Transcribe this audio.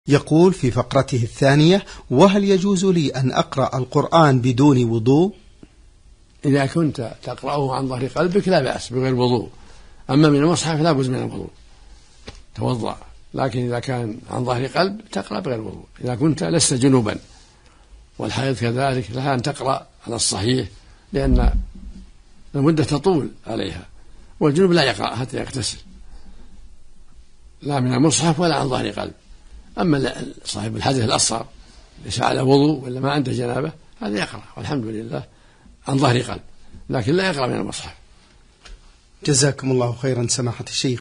يقول في فقرته الثانية: وهل يجوز لي أن أقرأ القرآن بدون وضوء؟ إذا كنت تقرأه عن ظهر قلبك لا بأس بغير وضوء، أما من المصحف لا بد من الوضوء، توضأ. لكن إذا كان عن ظهر قلب تقرأ بغير وضوء إذا كنت لست جنوبا. والحائض كذلك لها أن تقرأ على الصحيح لأن المدة تطول عليها، والجنوب لا يقرأ حتى يغتسل، لا من المصحف ولا عن ظهر قلب. أما صاحب الحدث الأصغر ليس على وضوء ولا ما عنده جنابة هذا يقرأ والحمد لله عن ظهر قلب، لكن لا يقرأ من المصحف. جزاكم الله خيرا سماحة الشيخ.